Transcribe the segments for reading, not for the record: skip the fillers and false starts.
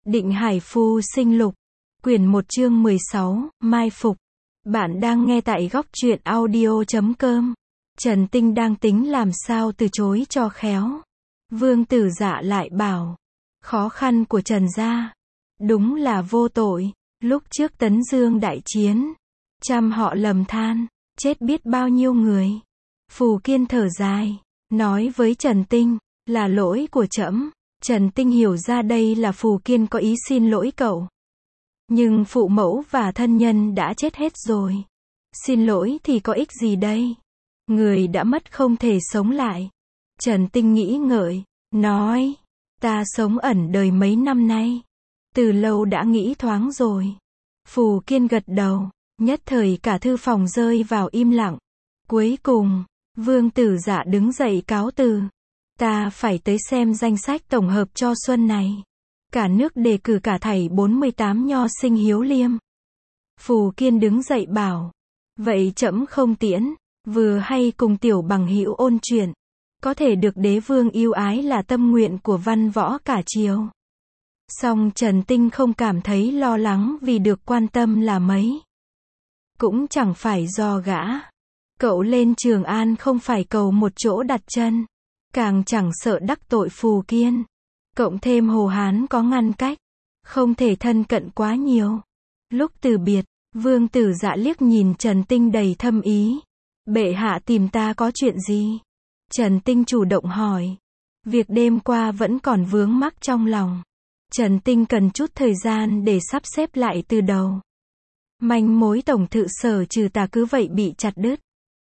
Định Hải Phu Sinh Lục, quyển 1 chương 16, Mai Phục. Bạn đang nghe tại góc truyện audio.com. Trần Tinh đang tính làm sao từ chối cho khéo. Vương Tử Dạ lại bảo, khó khăn của Trần gia, đúng là vô tội. Lúc trước Tấn Dương đại chiến, trăm họ lầm than, chết biết bao nhiêu người. Phù Kiên thở dài, nói với Trần Tinh, là lỗi của trẫm. Trần Tinh hiểu ra đây là Phù Kiên có ý xin lỗi cậu. Nhưng phụ mẫu và thân nhân đã chết hết rồi. Xin lỗi thì có ích gì đây? Người đã mất không thể sống lại. Trần Tinh nghĩ ngợi, nói, ta sống ẩn đời mấy năm nay. Từ lâu đã nghĩ thoáng rồi. Phù Kiên gật đầu, nhất thời cả thư phòng rơi vào im lặng. Cuối cùng, Vương Tử Dạ đứng dậy cáo từ. Ta phải tới xem danh sách tổng hợp cho xuân này. Cả nước đề cử cả thảy 48 nho sinh hiếu liêm. Phù Kiên đứng dậy bảo, vậy trẫm không tiễn, vừa hay cùng tiểu bằng hữu ôn chuyện. Có thể được đế vương yêu ái là tâm nguyện của văn võ cả triều. Song Trần Tinh không cảm thấy lo lắng vì được quan tâm là mấy. Cũng chẳng phải do gã. Cậu lên Trường An không phải cầu một chỗ đặt chân. Càng chẳng sợ đắc tội Phù Kiên. Cộng thêm Hồ Hán có ngăn cách. Không thể thân cận quá nhiều. Lúc từ biệt, Vương Tử Dạ liếc nhìn Trần Tinh đầy thâm ý. Bệ hạ tìm ta có chuyện gì? Trần Tinh chủ động hỏi. Việc đêm qua vẫn còn vướng mắc trong lòng. Trần Tinh cần chút thời gian để sắp xếp lại từ đầu. Manh mối tổng thự Sở Trừ Tà cứ vậy bị chặt đứt.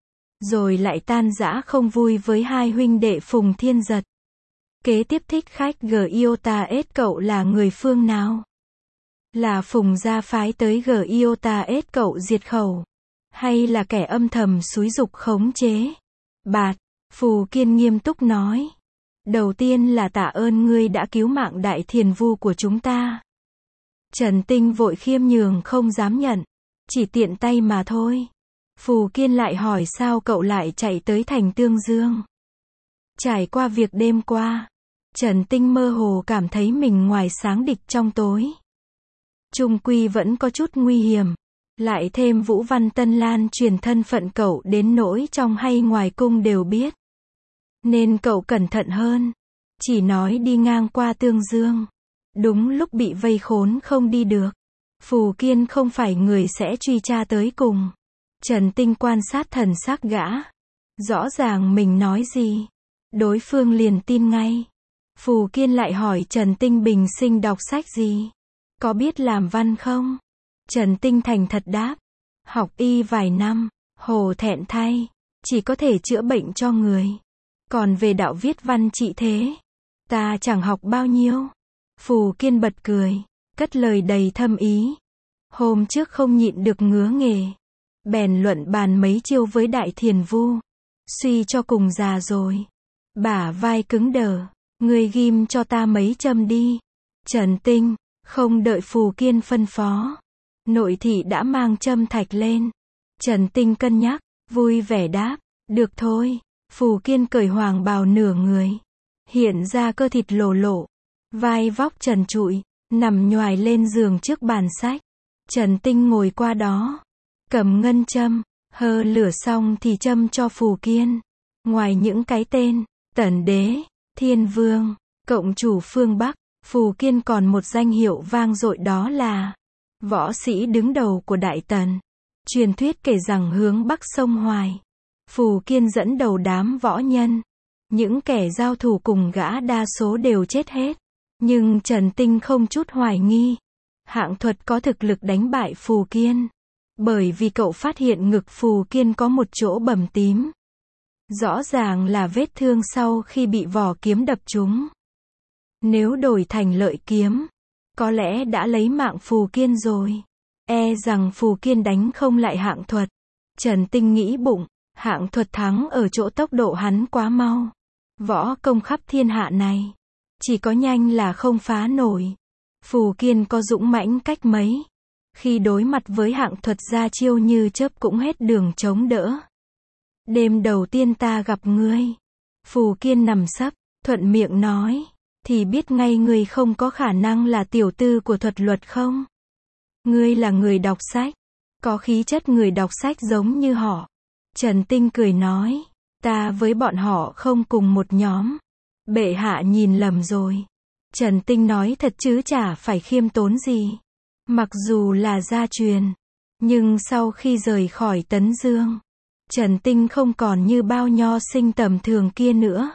Rồi lại tan rã không vui với hai huynh đệ Phùng Thiên Giật. Kế tiếp thích khách Giota S cậu là người phương nào? Là Phùng gia phái tới Giota S cậu diệt khẩu? Hay là kẻ âm thầm xúi giục khống chế? Bạt, Phù Kiên nghiêm túc nói. Đầu tiên là tạ ơn ngươi đã cứu mạng đại thiền vu của chúng ta. Trần Tinh vội khiêm nhường không dám nhận. Chỉ tiện tay mà thôi. Phù Kiên lại hỏi sao cậu lại chạy tới thành Tương Dương. Trải qua việc đêm qua, Trần Tinh mơ hồ cảm thấy mình ngoài sáng địch trong tối. Chung quy vẫn có chút nguy hiểm. Lại thêm Vũ Văn Tân Lan truyền thân phận cậu đến nỗi trong hay ngoài cung đều biết. Nên cậu cẩn thận hơn. Chỉ nói đi ngang qua Tương Dương. Đúng lúc bị vây khốn không đi được. Phù Kiên không phải người sẽ truy tra tới cùng. Trần Tinh quan sát thần sắc gã. Rõ ràng mình nói gì, đối phương liền tin ngay. Phù Kiên lại hỏi Trần Tinh bình sinh đọc sách gì? Có biết làm văn không? Trần Tinh thành thật đáp. Học y vài năm, hồ thẹn thay. Chỉ có thể chữa bệnh cho người. Còn về đạo viết văn trị thế, ta chẳng học bao nhiêu. Phù Kiên bật cười, cất lời đầy thâm ý. Hôm trước không nhịn được ngứa nghề. Bèn luận bàn mấy chiêu với đại thiền vu. Suy cho cùng già rồi. Bả vai cứng đờ. Ngươi ghim cho ta mấy châm đi. Trần Tinh, không đợi Phù Kiên phân phó. Nội thị đã mang châm thạch lên. Trần Tinh cân nhắc, vui vẻ đáp. Được thôi. Phù Kiên cởi hoàng bào nửa người. Hiện ra cơ thịt lồ lộ. Vai vóc trần trụi. Nằm nhoài lên giường trước bàn sách. Trần Tinh ngồi qua đó. Cầm ngân châm, hơ lửa xong thì châm cho Phù Kiên. Ngoài những cái tên, Tần Đế, Thiên Vương, cộng chủ phương Bắc, Phù Kiên còn một danh hiệu vang dội đó là võ sĩ đứng đầu của Đại Tần. Truyền thuyết kể rằng hướng Bắc sông Hoài, Phù Kiên dẫn đầu đám võ nhân. Những kẻ giao thủ cùng gã đa số đều chết hết. Nhưng Trần Tinh không chút hoài nghi. Hạng Thuật có thực lực đánh bại Phù Kiên. Bởi vì cậu phát hiện ngực Phù Kiên có một chỗ bầm tím. Rõ ràng là vết thương sau khi bị vỏ kiếm đập trúng. Nếu đổi thành lợi kiếm, có lẽ đã lấy mạng Phù Kiên rồi. E rằng Phù Kiên đánh không lại Hạng Thuật. Trần Tinh nghĩ bụng, Hạng Thuật thắng ở chỗ tốc độ hắn quá mau. Võ công khắp thiên hạ này, chỉ có nhanh là không phá nổi. Phù Kiên có dũng mãnh cách mấy. Khi đối mặt với Hạng Thuật ra chiêu như chớp cũng hết đường chống đỡ. Đêm đầu tiên ta gặp ngươi. Phù Kiên nằm sấp, thuận miệng nói. thì biết ngay ngươi không có khả năng là tiểu tư của thuật luật không? Ngươi là người đọc sách, có khí chất người đọc sách giống như họ. Trần Tinh cười nói, ta với bọn họ không cùng một nhóm. Bệ hạ nhìn lầm rồi. Trần Tinh nói thật chứ chả phải khiêm tốn gì. Mặc dù là gia truyền, nhưng sau khi rời khỏi Tấn Dương, Trần Tinh không còn như bao nho sinh tầm thường kia nữa.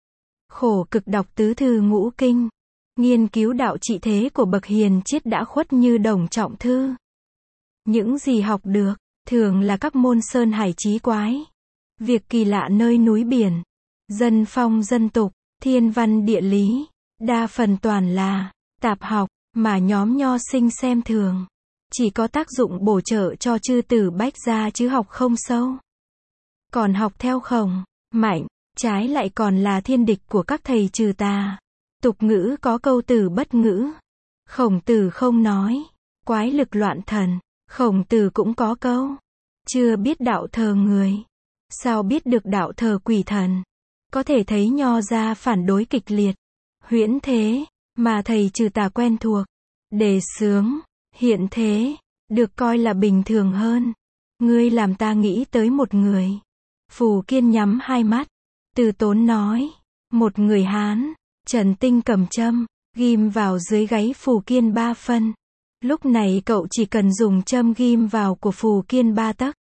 Khổ cực đọc tứ thư ngũ kinh, nghiên cứu đạo trị thế của bậc hiền triết đã khuất như Đồng Trọng Thư. Những gì học được, thường là các môn sơn hải trí quái. Việc kỳ lạ nơi núi biển, dân phong dân tục, thiên văn địa lý, đa phần toàn là tạp học, mà nhóm nho sinh xem thường. Chỉ có tác dụng bổ trợ cho chư tử bách gia chứ học không sâu. Còn học theo Khổng, Mạnh, trái lại còn là thiên địch của các thầy trừ tà. Tục ngữ có câu tử bất ngữ. Khổng Tử không nói, quái lực loạn thần. Khổng Tử cũng có câu, chưa biết đạo thờ người, sao biết được đạo thờ quỷ thần. Có thể thấy nho gia phản đối kịch liệt, huyễn thế, mà thầy trừ tà quen thuộc. Đề xướng, hiện thế, được coi là bình thường hơn. Ngươi làm ta nghĩ tới một người. Phù Kiên nhắm hai mắt, từ tốn nói, một người Hán. Trần Tinh cầm châm, ghim vào dưới gáy Phù Kiên 3 phân. Lúc này cậu chỉ cần dùng châm ghim vào của Phù Kiên 3 tấc.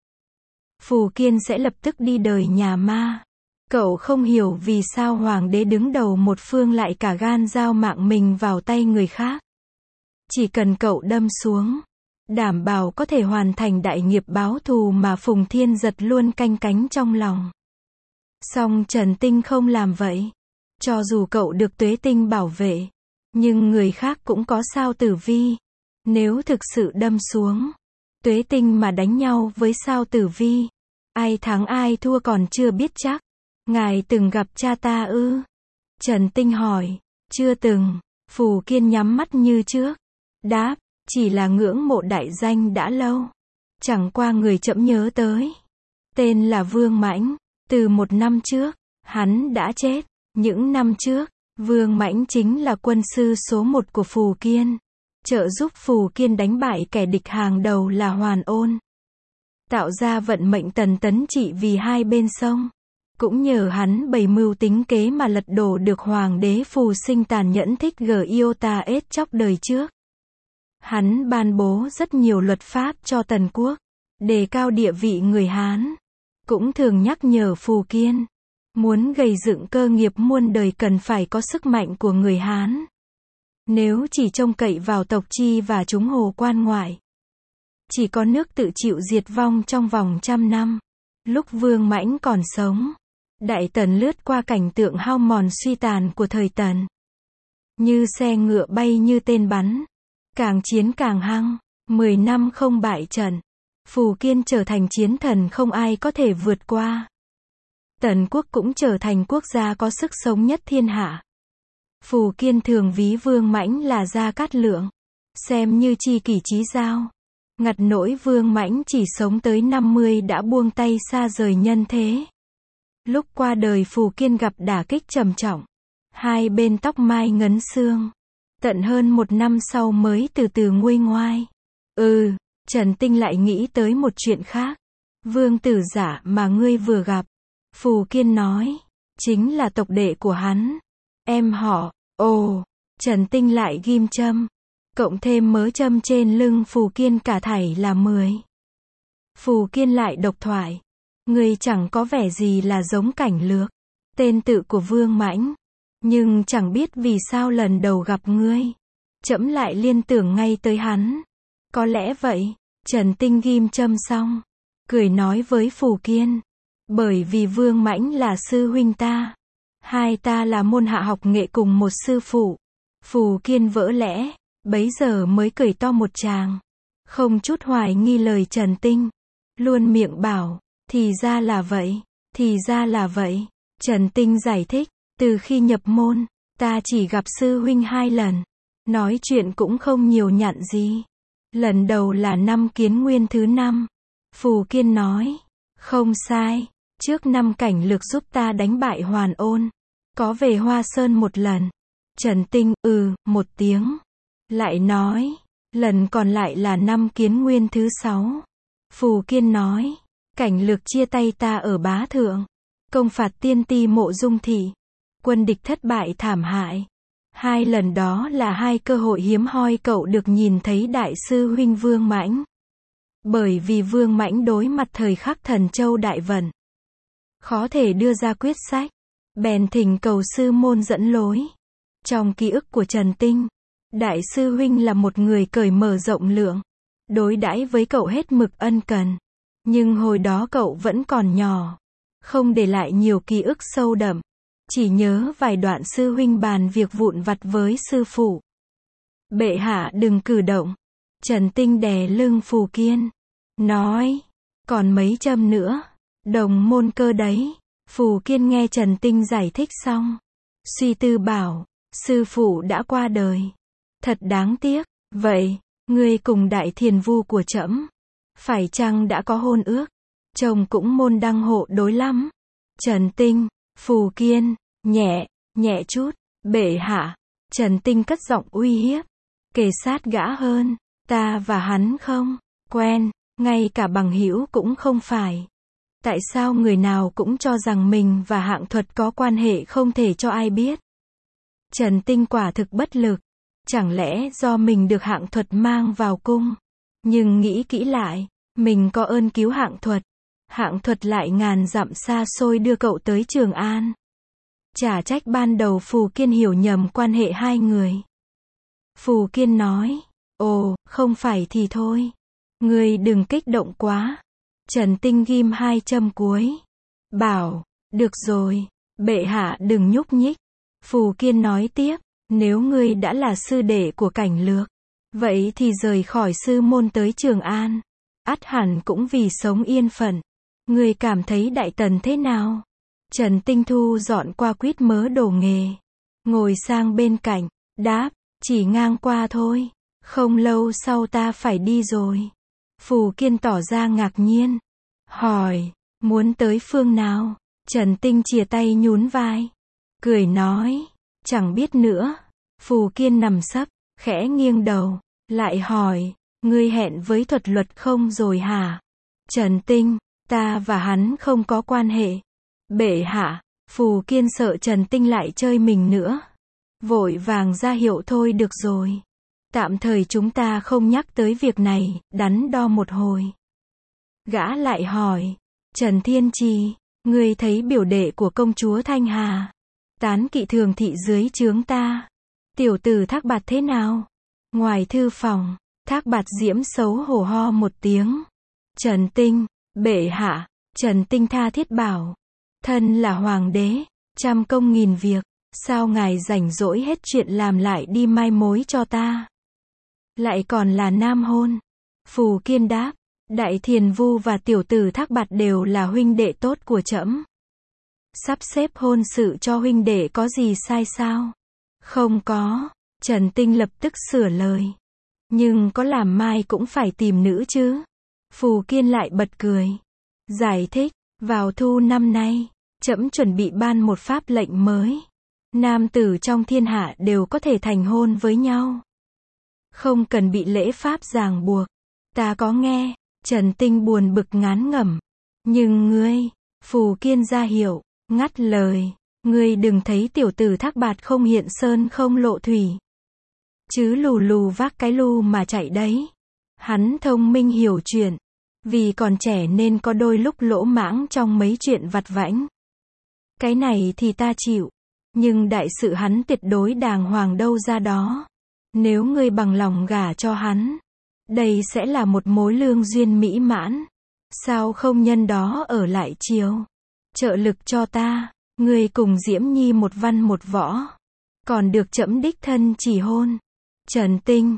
Phù Kiên sẽ lập tức đi đời nhà ma. Cậu không hiểu vì sao hoàng đế đứng đầu một phương lại cả gan giao mạng mình vào tay người khác. Chỉ cần cậu đâm xuống, đảm bảo có thể hoàn thành đại nghiệp báo thù mà Phùng Thiên Giật luôn canh cánh trong lòng. Song Trần Tinh không làm vậy. Cho dù cậu được Tuế Tinh bảo vệ, nhưng người khác cũng có sao tử vi. Nếu thực sự đâm xuống, Tuế Tinh mà đánh nhau với sao tử vi, ai thắng ai thua còn chưa biết chắc. Ngài từng gặp cha ta ư? Trần Tinh hỏi. Chưa từng. Phù Kiên nhắm mắt như trước. Đáp, chỉ là ngưỡng mộ đại danh đã lâu. Chẳng qua người trẫm nhớ tới. Tên là Vương Mãnh. Từ 1 năm trước, hắn đã chết. Những năm trước, Vương Mãnh chính là quân sư số 1 của Phù Kiên. Trợ giúp Phù Kiên đánh bại kẻ địch hàng đầu là Hoàn Ôn. Tạo ra vận mệnh tần tấn trị vì hai bên sông. Cũng nhờ hắn bày mưu tính kế mà lật đổ được hoàng đế Phù Sinh tàn nhẫn thích Giotah chóc đời trước. Hắn ban bố rất nhiều luật pháp cho Tần quốc, đề cao địa vị người Hán. Cũng thường nhắc nhở Phù Kiên, muốn gây dựng cơ nghiệp muôn đời cần phải có sức mạnh của người Hán. Nếu chỉ trông cậy vào tộc chi và chúng hồ quan ngoại, chỉ có nước tự chịu diệt vong trong vòng 100 năm. Lúc Vương Mãnh còn sống, Đại Tần lướt qua cảnh tượng hao mòn suy tàn của thời Tần. Như xe ngựa bay như tên bắn. Càng chiến càng hăng. 10 năm không bại trận. Phù Kiên trở thành chiến thần không ai có thể vượt qua. Tần quốc cũng trở thành quốc gia có sức sống nhất thiên hạ. Phù Kiên thường ví Vương Mãnh là Gia Cát Lượng, xem như tri kỷ chí giao. Ngặt nỗi Vương Mãnh chỉ sống tới 50 đã buông tay xa rời nhân thế. Lúc qua đời Phù Kiên gặp đả kích trầm trọng. Hai bên tóc mai ngấn xương. Tận hơn 1 năm sau mới từ từ nguôi ngoai. Trần Tinh lại nghĩ tới một chuyện khác. Vương tử giả mà ngươi vừa gặp, Phù Kiên nói, chính là tộc đệ của hắn. Em họ. Ồ, Trần Tinh lại ghim châm, cộng thêm mớ châm trên lưng Phù Kiên cả thảy là 10. Phù Kiên lại độc thoại. Ngươi chẳng có vẻ gì là giống Cảnh Lược, tên tự của Vương Mãnh. Nhưng chẳng biết vì sao lần đầu gặp ngươi, trẫm lại liên tưởng ngay tới hắn. Có lẽ vậy. Trần Tinh ghim châm xong, cười nói với Phù Kiên. Bởi vì Vương Mãnh là sư huynh ta. Hai ta là môn hạ học nghệ cùng một sư phụ. Phù Kiên vỡ lẽ, bấy giờ mới cười to một tràng. Không chút hoài nghi lời Trần Tinh. Luôn miệng bảo, thì ra là vậy, thì ra là vậy. Trần Tinh giải thích, từ khi nhập môn, ta chỉ gặp sư huynh 2 lần. Nói chuyện cũng không nhiều nhặn gì. Lần đầu là năm Kiến Nguyên thứ 5. Phù Kiên nói, không sai, trước năm Cảnh Lược giúp ta đánh bại Hoàn Ôn. Có về Hoa Sơn một lần. Trần Tinh, một tiếng. Lại nói, lần còn lại là năm Kiến Nguyên thứ 6. Phù Kiên nói, Cảnh Lược chia tay ta ở Bá Thượng, công phạt tiên ti Mộ Dung thị. Quân địch thất bại thảm hại. 2 lần đó là 2 cơ hội hiếm hoi cậu được nhìn thấy đại sư huynh Vương Mãnh. Bởi vì Vương Mãnh đối mặt thời khắc Thần Châu đại vận, khó thể đưa ra quyết sách, bèn thỉnh cầu sư môn dẫn lối. Trong ký ức của Trần Tinh, đại sư huynh là một người cởi mở rộng lượng, đối đãi với cậu hết mực ân cần. Nhưng hồi đó cậu vẫn còn nhỏ, không để lại nhiều ký ức sâu đậm, chỉ nhớ vài đoạn sư huynh bàn việc vụn vặt với sư phụ. Bệ hạ đừng cử động. Trần Tinh đè lưng Phù Kiên, nói, còn mấy châm nữa, đồng môn cơ đấy. Phù Kiên nghe Trần Tinh giải thích xong, suy tư bảo, sư phụ đã qua đời, thật đáng tiếc. Vậy, ngươi cùng đại thiền vu của trẫm, phải chăng đã có hôn ước? Chồng cũng môn đăng hộ đối lắm. Trần Tinh, Phù Kiên, nhẹ chút. Bệ hạ. Trần Tinh cất giọng uy hiếp, kề sát gã hơn. Ta và hắn không quen, ngay cả bằng hữu cũng không phải. Tại sao người nào cũng cho rằng mình và Hạng Thuật có quan hệ không thể cho ai biết? Trần Tinh quả thực bất lực. Chẳng lẽ do mình được Hạng Thuật mang vào cung? Nhưng nghĩ kỹ lại, mình có ơn cứu Hạng Thuật. Hạng Thuật lại ngàn dặm xa xôi đưa cậu tới Trường An. Chả trách ban đầu Phù Kiên hiểu nhầm quan hệ 2 người. Phù Kiên nói, ồ, không phải thì thôi. Ngươi đừng kích động quá. Trần Tinh ghim 2 châm cuối, bảo, được rồi, bệ hạ đừng nhúc nhích. Phù Kiên nói tiếp, nếu ngươi đã là sư đệ của Cảnh Lược, vậy thì rời khỏi sư môn tới Trường An, ắt hẳn cũng vì sống yên phận. Ngươi cảm thấy Đại Tần thế nào? Trần Tinh thu dọn qua quýt mớ đồ nghề, ngồi sang bên cạnh, đáp, chỉ ngang qua thôi, không lâu sau ta phải đi rồi. Phù Kiên tỏ ra ngạc nhiên, hỏi, muốn tới phương nào? Trần Tinh chìa tay nhún vai, cười nói, chẳng biết nữa. Phù Kiên nằm sấp, khẽ nghiêng đầu, lại hỏi, ngươi hẹn với Thuật Luật không rồi hả? Trần Tinh, ta và hắn không có quan hệ. Bệ hạ. Phù Kiên sợ Trần Tinh lại chơi mình nữa, vội vàng ra hiệu thôi được rồi. Tạm thời chúng ta không nhắc tới việc này. Đắn đo một hồi, gã lại hỏi, Trần Thiên Trì, ngươi thấy biểu đệ của công chúa Thanh Hà, tán kỵ thường thị dưới trướng ta, tiểu tử Thác Bạt thế nào? Ngoài thư phòng, Thác Bạt Diễm xấu hổ ho một tiếng. Trần Tinh, bệ hạ. Trần Tinh tha thiết bảo, thân là hoàng đế, trăm công nghìn việc, sao ngài rảnh rỗi hết chuyện làm lại đi mai mối cho ta? Lại còn là nam hôn. Phù Kiên đáp, Đại Thiền Vu và tiểu tử Thác Bạt đều là huynh đệ tốt của trẫm. Sắp xếp hôn sự cho huynh đệ có gì sai sao? Không có. Trần Tinh lập tức sửa lời. Nhưng có làm mai cũng phải tìm nữ chứ. Phù Kiên lại bật cười, giải thích, vào thu năm nay, trẫm chuẩn bị ban một pháp lệnh mới. Nam tử trong thiên hạ đều có thể thành hôn với nhau, không cần bị lễ pháp ràng buộc. Ta có nghe. Trần Tinh buồn bực ngán ngẩm. Nhưng ngươi, Phù Kiên ra hiệu, ngắt lời, ngươi đừng thấy tiểu tử Thác Bạt không hiện sơn không lộ thủy, chứ lù lù vác cái lu mà chạy đấy. Hắn thông minh hiểu chuyện, vì còn trẻ nên có đôi lúc lỗ mãng trong mấy chuyện vặt vãnh. Cái này thì ta chịu, nhưng đại sự hắn tuyệt đối đàng hoàng đâu ra đó. Nếu ngươi bằng lòng gả cho hắn, đây sẽ là một mối lương duyên mỹ mãn. Sao không nhân đó ở lại chiều, trợ lực cho ta? Ngươi cùng Diễm Nhi một văn một võ, còn được trẫm đích thân chỉ hôn. Trần Tinh,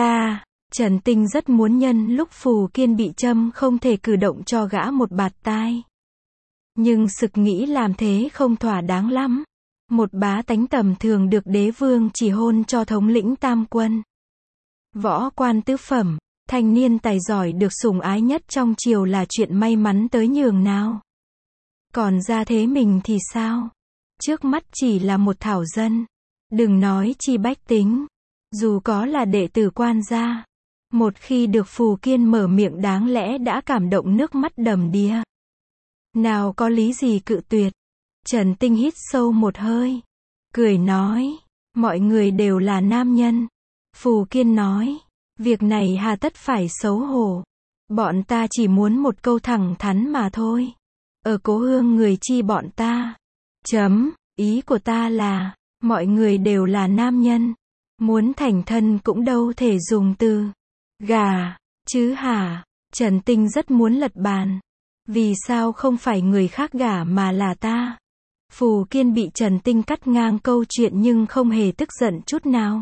Trần Tinh rất muốn nhân lúc Phù Kiên bị châm không thể cử động cho gã một bạt tai. Nhưng sực nghĩ làm thế không thỏa đáng lắm. Một bá tánh tầm thường được đế vương chỉ hôn cho thống lĩnh tam quân, võ quan tứ phẩm, thanh niên tài giỏi được sủng ái nhất trong triều là chuyện may mắn tới nhường nào. Còn gia thế mình thì sao? Trước mắt chỉ là một thảo dân, Đừng nói chi bách tính, dù có là đệ tử quan gia, một khi được Phù Kiên mở miệng đáng lẽ đã cảm động nước mắt đầm đìa. Nào có lý gì cự tuyệt. Trần Tinh hít sâu một hơi, cười nói, mọi người đều là nam nhân. Phù Kiên nói, việc này hà tất phải xấu hổ. Bọn ta chỉ muốn một câu thẳng thắn mà thôi. Ở cố hương người chi bọn ta. Ý của ta là, mọi người đều là nam nhân. Muốn thành thân cũng đâu thể dùng từ gả, chứ hả? Trần Tinh rất muốn lật bàn. Vì sao không phải người khác gả mà là ta? Phù Kiên bị Trần Tinh cắt ngang câu chuyện nhưng không hề tức giận chút nào.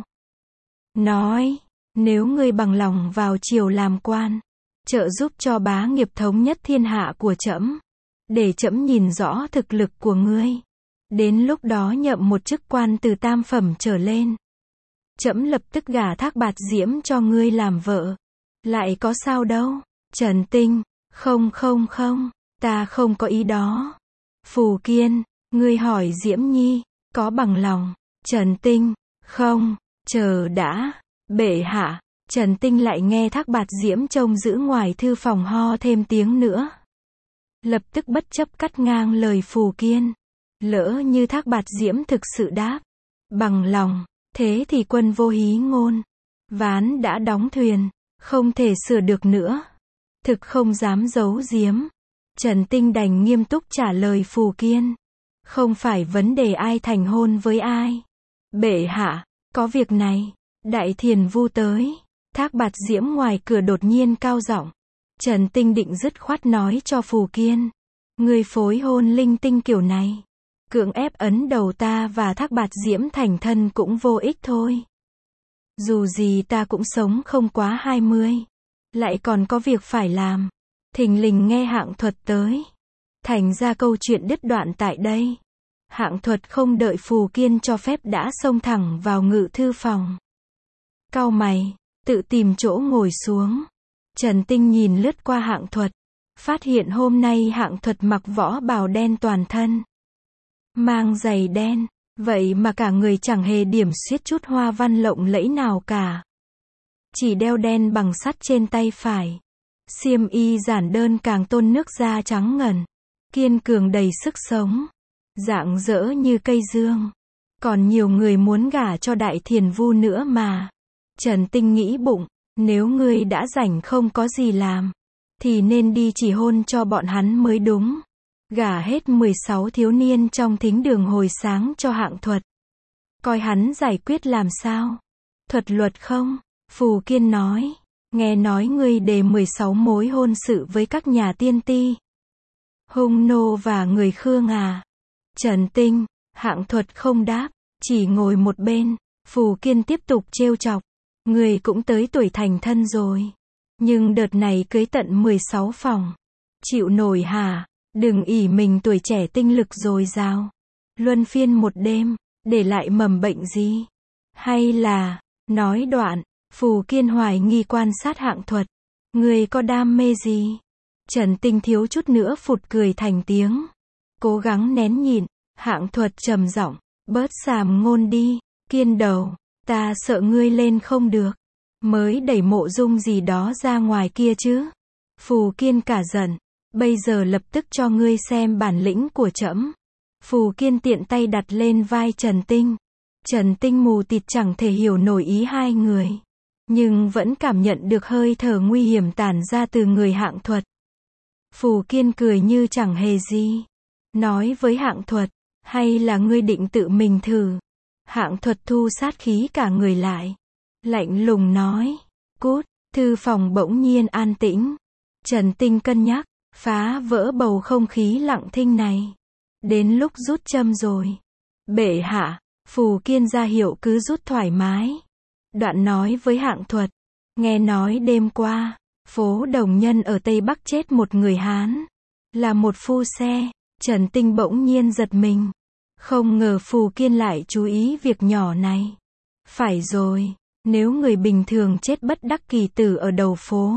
Nói, nếu ngươi bằng lòng vào triều làm quan, trợ giúp cho bá nghiệp thống nhất thiên hạ của trẫm, để trẫm nhìn rõ thực lực của ngươi. Đến lúc đó nhậm một chức quan từ tam phẩm trở lên. Trẫm lập tức gả Thác Bạt Diễm cho ngươi làm vợ. Lại có sao đâu? Trần Tinh, không, ta không có ý đó. Phù Kiên, ngươi hỏi Diễm Nhi, có bằng lòng? Trần Tinh, không, chờ đã. Bệ hạ. Trần Tinh lại nghe Thác Bạt Diễm trông giữ ngoài thư phòng ho thêm tiếng nữa. Lập tức bất chấp cắt ngang lời Phù Kiên. Lỡ như Thác Bạt Diễm thực sự đáp bằng lòng, thế thì quân vô hí ngôn. Ván đã đóng thuyền, không thể sửa được nữa. Thực không dám giấu giếm. Trần Tinh đành nghiêm túc trả lời Phù Kiên. Không phải vấn đề ai thành hôn với ai. Bệ hạ, có việc này. Đại Thiền Vu tới. Thác Bạt Diễm ngoài cửa đột nhiên cao giọng. Trần Tinh định dứt khoát nói cho Phù Kiên. Ngươi phối hôn linh tinh kiểu này, cưỡng ép ấn đầu ta và Thác Bạt Diễm thành thân cũng vô ích thôi. Dù gì ta cũng sống không quá 20. Lại còn có việc phải làm. Thình lình nghe Hạng Thuật tới. Thành ra câu chuyện đứt đoạn tại đây. Hạng Thuật không đợi Phù Kiên cho phép đã xông thẳng vào ngự thư phòng. Cau mày, tự tìm chỗ ngồi xuống. Trần Tinh nhìn lướt qua Hạng Thuật. Phát hiện hôm nay Hạng Thuật mặc võ bào đen toàn thân. Mang giày đen. Vậy mà cả người chẳng hề điểm xuyết chút hoa văn lộng lẫy nào cả. Chỉ đeo đen bằng sắt trên tay phải. Xiêm y giản đơn càng tôn nước da trắng ngần. Kiên cường đầy sức sống. Rạng rỡ như cây dương. Còn nhiều người muốn gả cho Đại Thiền Vu nữa mà. Trần Tinh nghĩ bụng. Nếu ngươi đã rảnh không có gì làm, thì nên đi chỉ hôn cho bọn hắn mới đúng. Gả hết 16 thiếu niên trong thính đường hồi sáng cho Hạng Thuật. Coi hắn giải quyết làm sao. Thuật luật không? Phù Kiên nói. Nghe nói ngươi đề 16 mối hôn sự với các nhà tiên ti. Hung nô và người Khương à? Trần Tinh, Hạng Thuật không đáp, chỉ ngồi một bên. Phù Kiên tiếp tục trêu chọc. Ngươi cũng tới tuổi thành thân rồi. Nhưng đợt này cưới tận 16 phòng. Chịu nổi hả? Đừng ỷ mình tuổi trẻ tinh lực dồi dào. Luân phiên một đêm, để lại mầm bệnh gì? Hay là, nói đoạn, Phù Kiên hoài nghi quan sát Hạng Thuật. Ngươi có đam mê gì? Trần Tinh thiếu chút nữa phụt cười thành tiếng. Cố gắng nén nhịn. Hạng Thuật trầm giọng, bớt sàm ngôn đi, Kiên đầu. Ta sợ ngươi lên không được. Mới đẩy Mộ Dung gì đó ra ngoài kia chứ. Phù Kiên cả giận. Bây giờ lập tức cho ngươi xem bản lĩnh của trẫm. Phù Kiên tiện tay đặt lên vai Trần Tinh. Trần Tinh mù tịt chẳng thể hiểu nổi ý hai người. Nhưng vẫn cảm nhận được hơi thở nguy hiểm tản ra từ người Hạng Thuật. Phù Kiên cười như chẳng hề gì. Nói với Hạng Thuật, hay là ngươi định tự mình thử? Hạng Thuật thu sát khí cả người lại. Lạnh lùng nói, cút. Thư phòng bỗng nhiên an tĩnh. Trần Tinh cân nhắc, phá vỡ bầu không khí lặng thinh này. Đến lúc rút châm rồi. Bệ hạ, Phù Kiên ra hiệu cứ rút thoải mái. Đoạn nói với Hạng Thuật, nghe nói đêm qua, phố Đồng Nhân ở Tây Bắc chết một người Hán. Là một phu xe. Trần Tinh bỗng nhiên giật mình. Không ngờ Phù Kiên lại chú ý việc nhỏ này. Phải rồi, nếu người bình thường chết bất đắc kỳ tử ở đầu phố,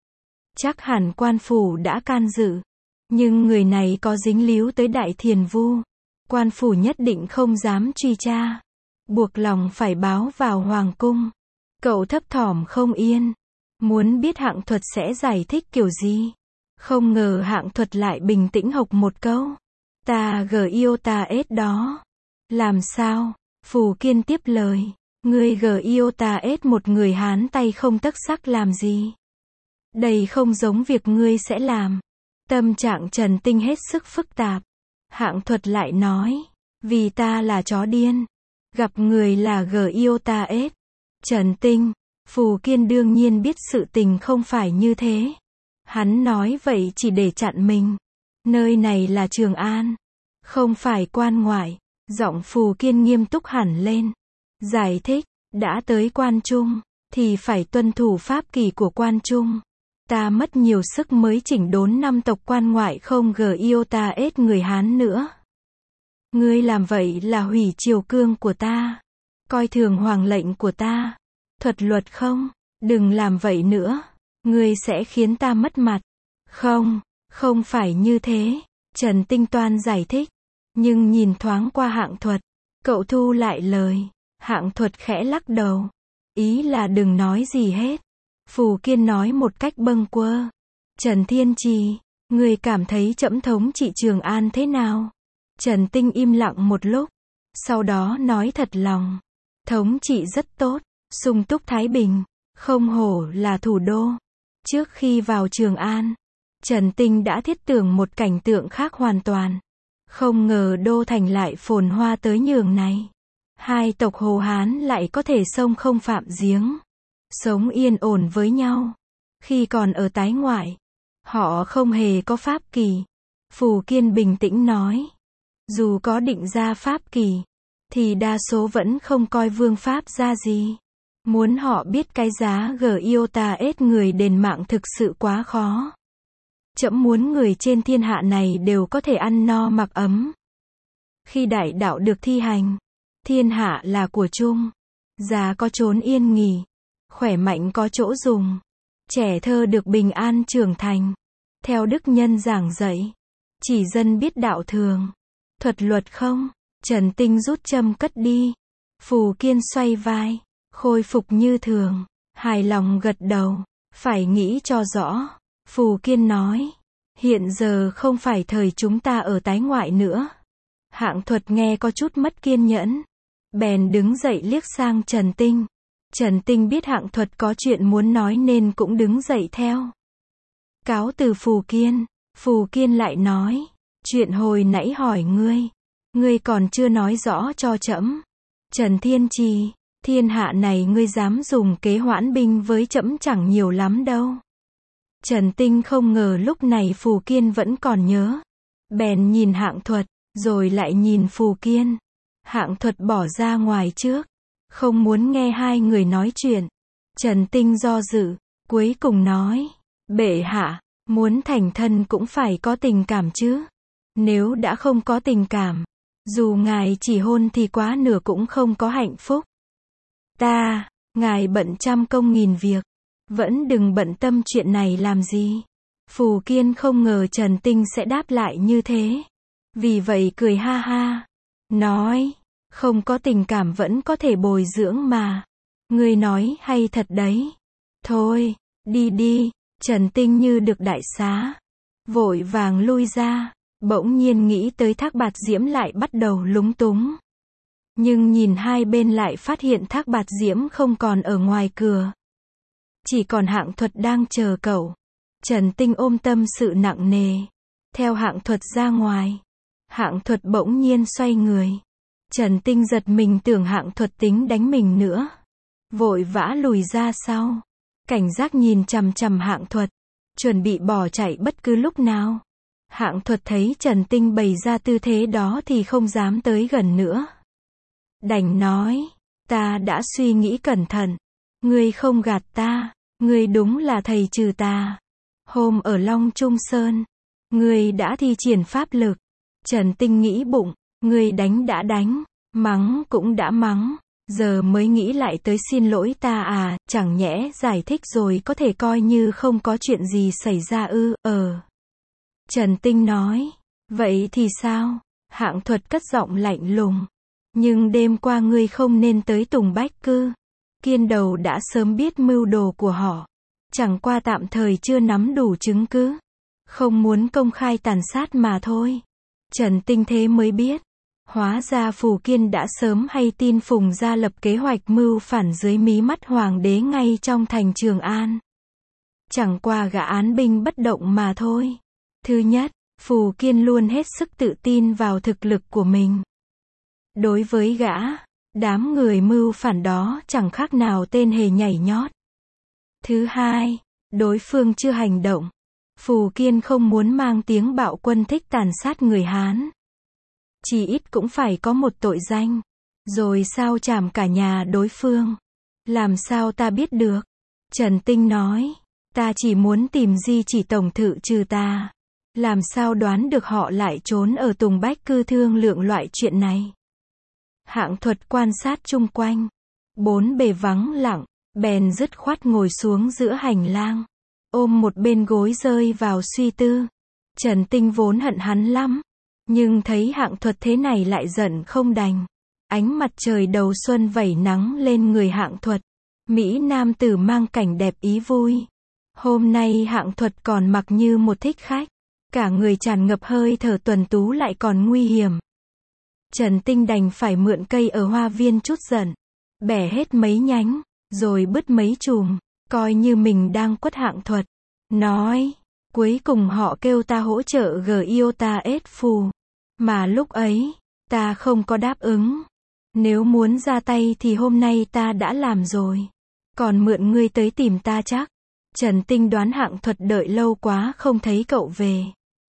chắc hẳn quan phủ đã can dự. Nhưng người này có dính líu tới Đại Thiền Vu. Quan phủ nhất định không dám truy tra. buộc lòng phải báo vào hoàng cung. Cậu thấp thỏm không yên, muốn biết Hạng Thuật sẽ giải thích kiểu gì. Không ngờ Hạng Thuật lại bình tĩnh hộc một câu. Ta yêu ta ết đó. Làm sao? Phù Kiên tiếp lời. Ngươi yêu ta ết một người Hán tay không tấc sắc làm gì? Đây không giống việc ngươi sẽ làm. Tâm trạng Trần Tinh hết sức phức tạp. Hạng Thuật lại nói. Vì ta là chó điên. Gặp người là yêu ta ết. Trần Tinh. Phù Kiên đương nhiên biết sự tình không phải như thế. Hắn nói vậy chỉ để chặn mình. Nơi này là Trường An. Không phải quan ngoại. Giọng Phù Kiên nghiêm túc hẳn lên. Giải thích. Đã tới quan trung. Thì phải tuân thủ pháp kỷ của quan trung. Ta mất nhiều sức mới chỉnh đốn 5 tộc quan ngoại không yêu ta ết người Hán nữa. Ngươi làm vậy là hủy triều cương của ta. Coi thường hoàng lệnh của ta. Thuật luật không? Đừng làm vậy nữa. Ngươi sẽ khiến ta mất mặt. Không, không phải như thế. Trần Tinh toan giải thích. Nhưng nhìn thoáng qua Hạng Thuật. Cậu thu lại lời. Hạng Thuật khẽ lắc đầu. Ý là đừng nói gì hết. Phù Kiên nói một cách bâng quơ. Trần Thiên Trì, ngươi cảm thấy trẫm thống trị Trường An thế nào? Trần Tinh im lặng một lúc. Sau đó nói thật lòng. Thống trị rất tốt, sung túc thái bình, không hổ là thủ đô. Trước khi vào Trường An, Trần Tinh đã thiết tưởng một cảnh tượng khác hoàn toàn. Không ngờ đô thành lại phồn hoa tới nhường này. Hai tộc Hồ Hán lại có thể sông không phạm giếng. Sống yên ổn với nhau. Khi còn ở tái ngoại, họ không hề có pháp kỷ. Phù Kiên bình tĩnh nói. Dù có định ra pháp kỷ, thì đa số vẫn không coi vương pháp ra gì. Muốn họ biết cái giá yêu ta ết người đền mạng thực sự quá khó. Trẫm muốn người trên thiên hạ này đều có thể ăn no mặc ấm. Khi đại đạo được thi hành, thiên hạ là của chung. Già có chốn yên nghỉ, khỏe mạnh có chỗ dùng. Trẻ thơ được bình an trưởng thành. Theo đức nhân giảng dạy, chỉ dân biết đạo thường. Thuật luật không? Trần Tinh rút châm cất đi. Phù Kiên xoay vai, khôi phục như thường, hài lòng gật đầu. Phải nghĩ cho rõ. Phù Kiên nói. Hiện giờ không phải thời chúng ta ở tái ngoại nữa. Hạng Thuật nghe có chút mất kiên nhẫn. Bèn đứng dậy liếc sang Trần Tinh. Trần Tinh biết Hạng Thuật có chuyện muốn nói nên cũng đứng dậy theo. Cáo từ Phù Kiên. Phù Kiên lại nói. Chuyện hồi nãy hỏi ngươi. Ngươi còn chưa nói rõ cho trẫm. Trần Thiên Trì, thiên hạ này ngươi dám dùng kế hoãn binh với trẫm chẳng nhiều lắm đâu. Trần Tinh không ngờ lúc này Phù Kiên vẫn còn nhớ. Bèn nhìn Hạng Thuật, rồi lại nhìn Phù Kiên. Hạng Thuật bỏ ra ngoài trước. Không muốn nghe hai người nói chuyện. Trần Tinh do dự, cuối cùng nói. Bệ hạ, muốn thành thân cũng phải có tình cảm chứ. Nếu đã không có tình cảm, dù ngài chỉ hôn thì quá nửa cũng không có hạnh phúc. Ngài bận trăm công nghìn việc. Vẫn đừng bận tâm chuyện này làm gì. Phù Kiên không ngờ Trần Tinh sẽ đáp lại như thế. Vì vậy cười ha ha. Nói, không có tình cảm vẫn có thể bồi dưỡng mà. Ngươi nói hay thật đấy. Thôi, đi đi. Trần Tinh như được đại xá. Vội vàng lui ra. Bỗng nhiên nghĩ tới Thác Bạt Diễm lại bắt đầu lúng túng. Nhưng nhìn hai bên lại phát hiện Thác Bạt Diễm không còn ở ngoài cửa. Chỉ còn Hạng Thuật đang chờ cậu. Trần Tinh ôm tâm sự nặng nề. Theo Hạng Thuật ra ngoài. Hạng Thuật bỗng nhiên xoay người. Trần Tinh giật mình tưởng Hạng Thuật tính đánh mình nữa. Vội vã lùi ra sau. Cảnh giác nhìn chằm chằm Hạng Thuật. Chuẩn bị bỏ chạy bất cứ lúc nào. Hạng Thuật thấy Trần Tinh bày ra tư thế đó thì không dám tới gần nữa. Đành nói. Ta đã suy nghĩ cẩn thận. Ngươi không gạt ta. Ngươi đúng là thầy trừ tà. Hôm ở Long Trung Sơn, ngươi đã thi triển pháp lực. Trần Tinh nghĩ bụng. Ngươi đánh đã đánh. Mắng cũng đã mắng. Giờ mới nghĩ lại tới xin lỗi ta à. Chẳng nhẽ giải thích rồi có thể coi như không có chuyện gì xảy ra ư? Trần Tinh nói. Vậy thì sao? Hạng Thuật cất giọng lạnh lùng. Nhưng đêm qua ngươi không nên tới Tùng Bách Cư. Kiên Đầu đã sớm biết mưu đồ của họ. Chẳng qua tạm thời chưa nắm đủ chứng cứ. Không muốn công khai tàn sát mà thôi. Trần Tinh thế mới biết. Hóa ra Phù Kiên đã sớm hay tin Phùng gia lập kế hoạch mưu phản dưới mí mắt hoàng đế ngay trong thành Trường An. Chẳng qua gã án binh bất động mà thôi. Thứ nhất, Phù Kiên luôn hết sức tự tin vào thực lực của mình. Đối với gã, đám người mưu phản đó chẳng khác nào tên hề nhảy nhót. Thứ hai, đối phương chưa hành động. Phù Kiên không muốn mang tiếng bạo quân thích tàn sát người Hán. Chỉ ít cũng phải có một tội danh. Rồi sao trảm cả nhà đối phương? Làm sao ta biết được? Trần Tinh nói, ta chỉ muốn tìm Di Chỉ tổng thự trừ ta. Làm sao đoán được họ lại trốn ở Tùng Bách Cư thương lượng loại chuyện này? Hạng Thuật quan sát chung quanh. Bốn bề vắng lặng, bèn dứt khoát ngồi xuống giữa hành lang. Ôm một bên gối rơi vào suy tư. Trần Tinh vốn hận hắn lắm. Nhưng thấy Hạng Thuật thế này lại giận không đành. Ánh mặt trời đầu xuân vẩy nắng lên người Hạng Thuật. Mỹ nam tử mang cảnh đẹp ý vui. Hôm nay Hạng Thuật còn mặc như một thích khách. Cả người tràn ngập hơi thở tuần tú lại còn nguy hiểm. Trần Tinh đành phải mượn cây ở hoa viên chút giận. Bẻ hết mấy nhánh, rồi bứt mấy chùm, coi như mình đang quất Hạng Thuật. Nói, cuối cùng họ kêu ta hỗ trợ Giota ết phù. Mà lúc ấy, ta không có đáp ứng. Nếu muốn ra tay thì hôm nay ta đã làm rồi. Còn mượn ngươi tới tìm ta chắc. Trần Tinh đoán Hạng Thuật đợi lâu quá không thấy cậu về.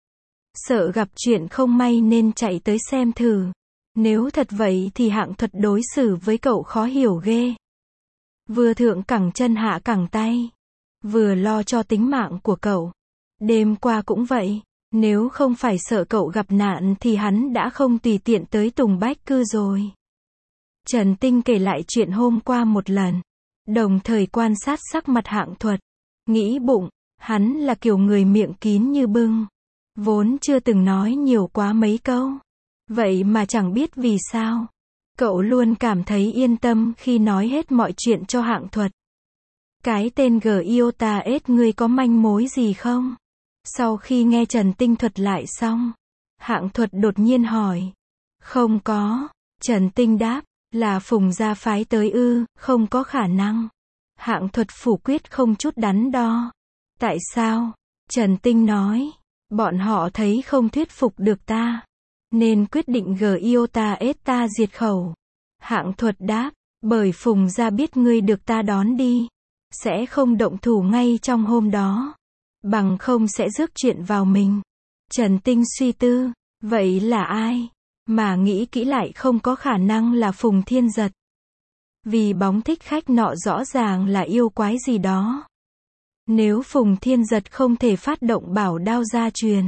Sợ gặp chuyện không may nên chạy tới xem thử. Nếu thật vậy thì Hạng Thuật đối xử với cậu khó hiểu ghê. Vừa thượng cẳng chân hạ cẳng tay. Vừa lo cho tính mạng của cậu. Đêm qua cũng vậy. Nếu không phải sợ cậu gặp nạn thì hắn đã không tùy tiện tới Tùng Bách Cư rồi. Trần Tinh kể lại chuyện hôm qua một lần. Đồng thời quan sát sắc mặt Hạng Thuật. Nghĩ bụng, hắn là kiểu người miệng kín như bưng. Vốn chưa từng nói nhiều quá mấy câu. Vậy mà chẳng biết vì sao. Cậu luôn cảm thấy yên tâm khi nói hết mọi chuyện cho Hạng Thuật. Cái tên Giota ết ngươi có manh mối gì không? Sau khi nghe Trần Tinh thuật lại xong, Hạng Thuật đột nhiên hỏi. Không có. Trần Tinh đáp, là Phùng gia phái tới ư? Không có khả năng. Hạng Thuật phủ quyết không chút đắn đo. Tại sao? Trần Tinh nói, bọn họ thấy không thuyết phục được ta, nên quyết định Giota ết ta diệt khẩu. Hạng Thuật đáp, bởi Phùng gia biết ngươi được ta đón đi, sẽ không động thủ ngay trong hôm đó. Bằng không sẽ rước chuyện vào mình. Trần Tinh suy tư, vậy là ai? Mà nghĩ kỹ lại không có khả năng là Phùng Thiên Giật. Vì bóng thích khách nọ rõ ràng là yêu quái gì đó. Nếu Phùng Thiên Giật không thể phát động bảo đao gia truyền,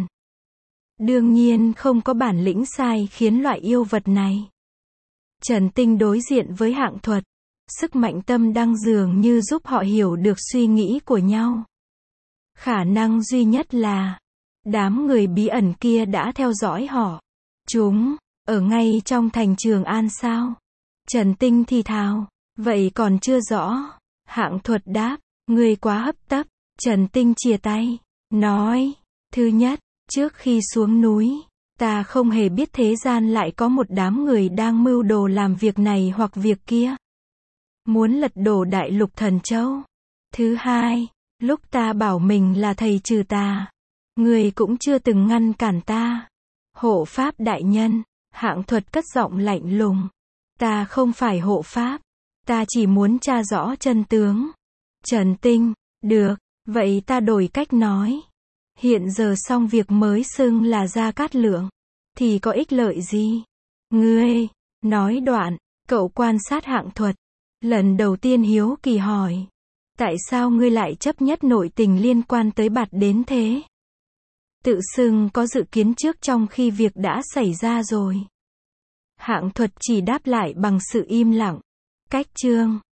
đương nhiên không có bản lĩnh sai khiến loại yêu vật này. Trần Tinh đối diện với Hạng Thuật. Sức mạnh tâm đăng dường như giúp họ hiểu được suy nghĩ của nhau. Khả năng duy nhất là đám người bí ẩn kia đã theo dõi họ. Chúng ở ngay trong thành Trường An sao? Trần Tinh thì thào, vậy còn chưa rõ. Hạng Thuật đáp, ngươi quá hấp tấp. Trần Tinh chìa tay, nói, thứ nhất, trước khi xuống núi, ta không hề biết thế gian lại có một đám người đang mưu đồ làm việc này hoặc việc kia. Muốn lật đổ đại lục Thần Châu. Thứ hai, lúc ta bảo mình là thầy trừ tà, người cũng chưa từng ngăn cản ta. Hộ pháp đại nhân, Hạng Thuật cất giọng lạnh lùng. Ta không phải hộ pháp. Ta chỉ muốn tra rõ chân tướng. Trần Tinh, được, vậy ta đổi cách nói. Hiện giờ xong việc mới xưng là Gia Cát Lượng, thì có ích lợi gì? Ngươi, nói đoạn, cậu quan sát Hạng Thuật. Lần đầu tiên hiếu kỳ hỏi. Tại sao ngươi lại chấp nhất nội tình liên quan tới Bạt đến thế? Tự xưng có dự kiến trước trong khi việc đã xảy ra rồi. Hạng Thuật chỉ đáp lại bằng sự im lặng. Cách chương